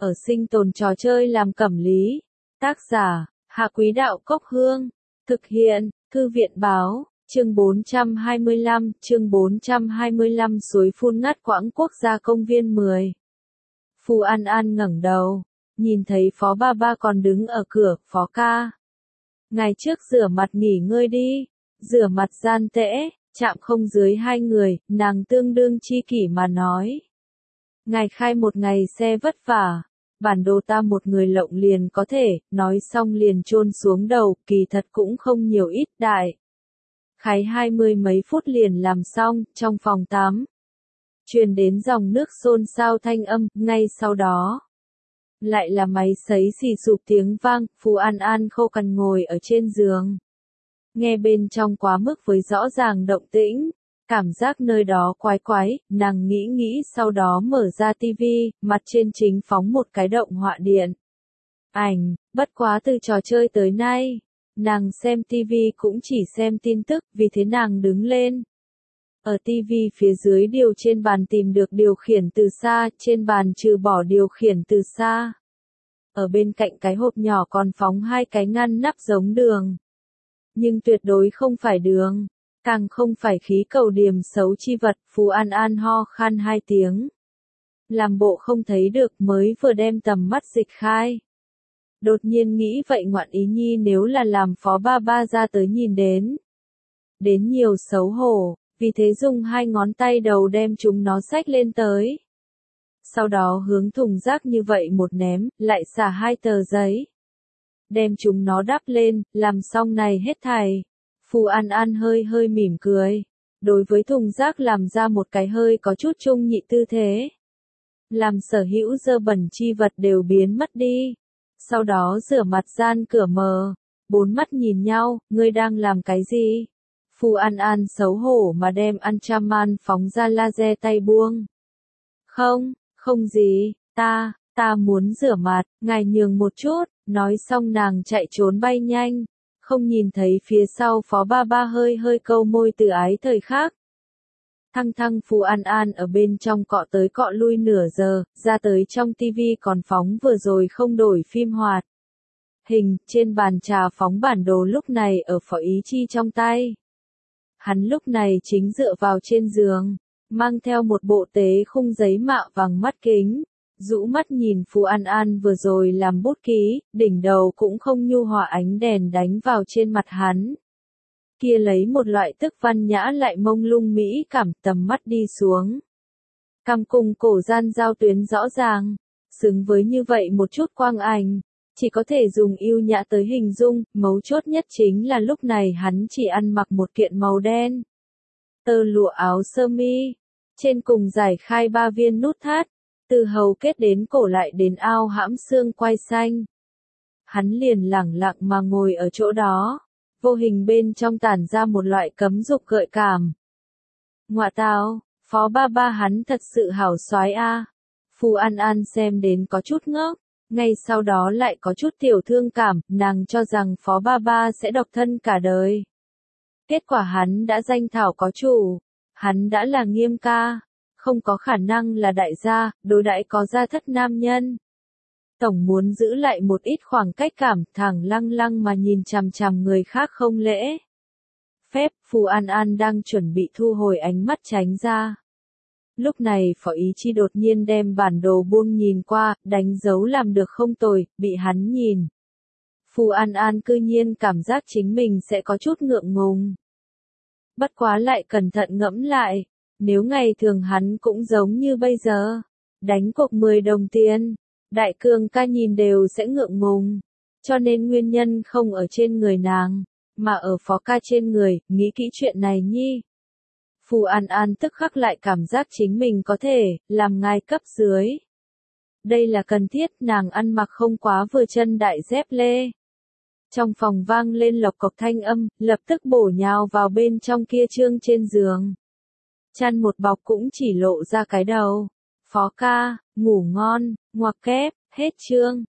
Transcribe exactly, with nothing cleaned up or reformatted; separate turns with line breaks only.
ở sinh tồn trò chơi làm cẩm lý. Tác giả, Hạ Quý Đạo Cốc Hương. Thực hiện, Thư viện Báo. Chương bốn trăm hai mươi lăm, chương bốn trăm hai mươi lăm suối phun ngắt quãng quốc gia công viên mười. Phù An An ngẩng đầu, nhìn thấy Phó Ba Ba còn đứng ở cửa. Phó ca, ngày trước rửa mặt nghỉ ngơi đi. Rửa mặt gian tễ, chạm không dưới hai người, nàng tương đương chi kỷ mà nói. Ngài khai một ngày xe vất vả, bản đồ ta một người lộng liền có thể, nói xong liền chôn xuống đầu, kỳ thật cũng không nhiều ít đại. Khái hai mươi mấy phút liền làm xong, trong phòng tắm. Truyền đến dòng nước xôn xao thanh âm, ngay sau đó. Lại là máy sấy xì sụp tiếng vang, Phù An An khô cằn ngồi ở trên giường. Nghe bên trong quá mức với rõ ràng động tĩnh, cảm giác nơi đó quái quái, nàng nghĩ nghĩ sau đó mở ra tivi, mặt trên chính phóng một cái động họa điện. Ảnh, bất quá từ trò chơi tới nay, nàng xem tivi cũng chỉ xem tin tức, vì thế nàng đứng lên. Ở tivi phía dưới điều trên bàn tìm được điều khiển từ xa, trên bàn trừ bỏ điều khiển từ xa. Ở bên cạnh cái hộp nhỏ còn phóng hai cái ngăn nắp giống đường. Nhưng tuyệt đối không phải đường, càng không phải khí cầu điểm xấu chi vật. Phù An An ho khan hai tiếng. Làm bộ không thấy được, mới vừa đem tầm mắt dịch khai. Đột nhiên nghĩ vậy ngoạn ý nhi nếu là làm Phó Ba Ba ra tới nhìn đến. Đến nhiều xấu hổ, vì thế dùng hai ngón tay đầu đem chúng nó xách lên tới. Sau đó hướng thùng rác như vậy một ném, lại xả hai tờ giấy. Đem chúng nó đắp lên, làm xong này hết thảy. Phù An An hơi hơi mỉm cười. Đối với thùng rác làm ra một cái hơi có chút trung nhị tư thế. Làm sở hữu dơ bẩn chi vật đều biến mất đi. Sau đó rửa mặt gian cửa mờ. Bốn mắt nhìn nhau, ngươi đang làm cái gì? Phù An An xấu hổ mà đem Anchaman phóng ra laser tay buông. Không, không gì, ta, ta muốn rửa mặt, ngài nhường một chút. Nói xong nàng chạy trốn bay nhanh, không nhìn thấy phía sau Phó Ba Ba hơi hơi câu môi từ ái thời khác. Thăng thăng Phù An An ở bên trong cọ tới cọ lui nửa giờ, ra tới trong tivi còn phóng vừa rồi không đổi phim hoạt. Hình, trên bàn trà phóng bản đồ lúc này ở Phó Ý Chi trong tay. Hắn lúc này chính dựa vào trên giường, mang theo một bộ tế khung giấy mạ vàng mắt kính. Rũ mắt nhìn Phù An An vừa rồi làm bút ký, đỉnh đầu cũng không nhu hòa ánh đèn đánh vào trên mặt hắn. Kia lấy một loại tức văn nhã lại mông lung mỹ cảm, tầm mắt đi xuống. Cằm cùng cổ gian giao tuyến rõ ràng, xứng với như vậy một chút quang ảnh, chỉ có thể dùng yêu nhã tới hình dung, mấu chốt nhất chính là lúc này hắn chỉ ăn mặc một kiện màu đen. Tơ lụa áo sơ mi, trên cùng giải khai ba viên nút thắt. Từ hầu kết đến cổ lại đến ao hãm xương quai xanh. Hắn liền lẳng lặng mà ngồi ở chỗ đó, vô hình bên trong tản ra một loại cấm dục gợi cảm. Ngoạ tào, Phó Ba Ba hắn thật sự hảo soái a. Phù An An xem đến có chút ngốc, ngay sau đó lại có chút tiểu thương cảm, nàng cho rằng Phó Ba Ba sẽ độc thân cả đời. Kết quả hắn đã danh thảo có chủ, hắn đã là Nghiêm ca. Không có khả năng là đại gia, đối đãi có gia thất nam nhân. Tổng muốn giữ lại một ít khoảng cách cảm, thẳng lăng lăng mà nhìn chằm chằm người khác không lễ phép. Phù An An đang chuẩn bị thu hồi ánh mắt tránh ra. Lúc này Phó Ý Chi đột nhiên đem bản đồ buông nhìn qua, đánh dấu làm được không tồi, bị hắn nhìn. Phù An An cư nhiên cảm giác chính mình sẽ có chút ngượng ngùng. Bất quá lại cẩn thận ngẫm lại. Nếu ngày thường hắn cũng giống như bây giờ, đánh cuộc mười đồng tiền, đại cường ca nhìn đều sẽ ngượng ngùng, cho nên nguyên nhân không ở trên người nàng, mà ở Phó ca trên người, nghĩ kỹ chuyện này nhi. Phù An An tức khắc lại cảm giác chính mình có thể, làm ngài cấp dưới. Đây là cần thiết, nàng ăn mặc không quá vừa chân đại dép lê. Trong phòng vang lên lộc cộc thanh âm, lập tức bổ nhào vào bên trong kia trương trên giường. Chăn một bọc cũng chỉ lộ ra cái đầu. Phó ca, ngủ ngon, ngoặc kép, hết chương.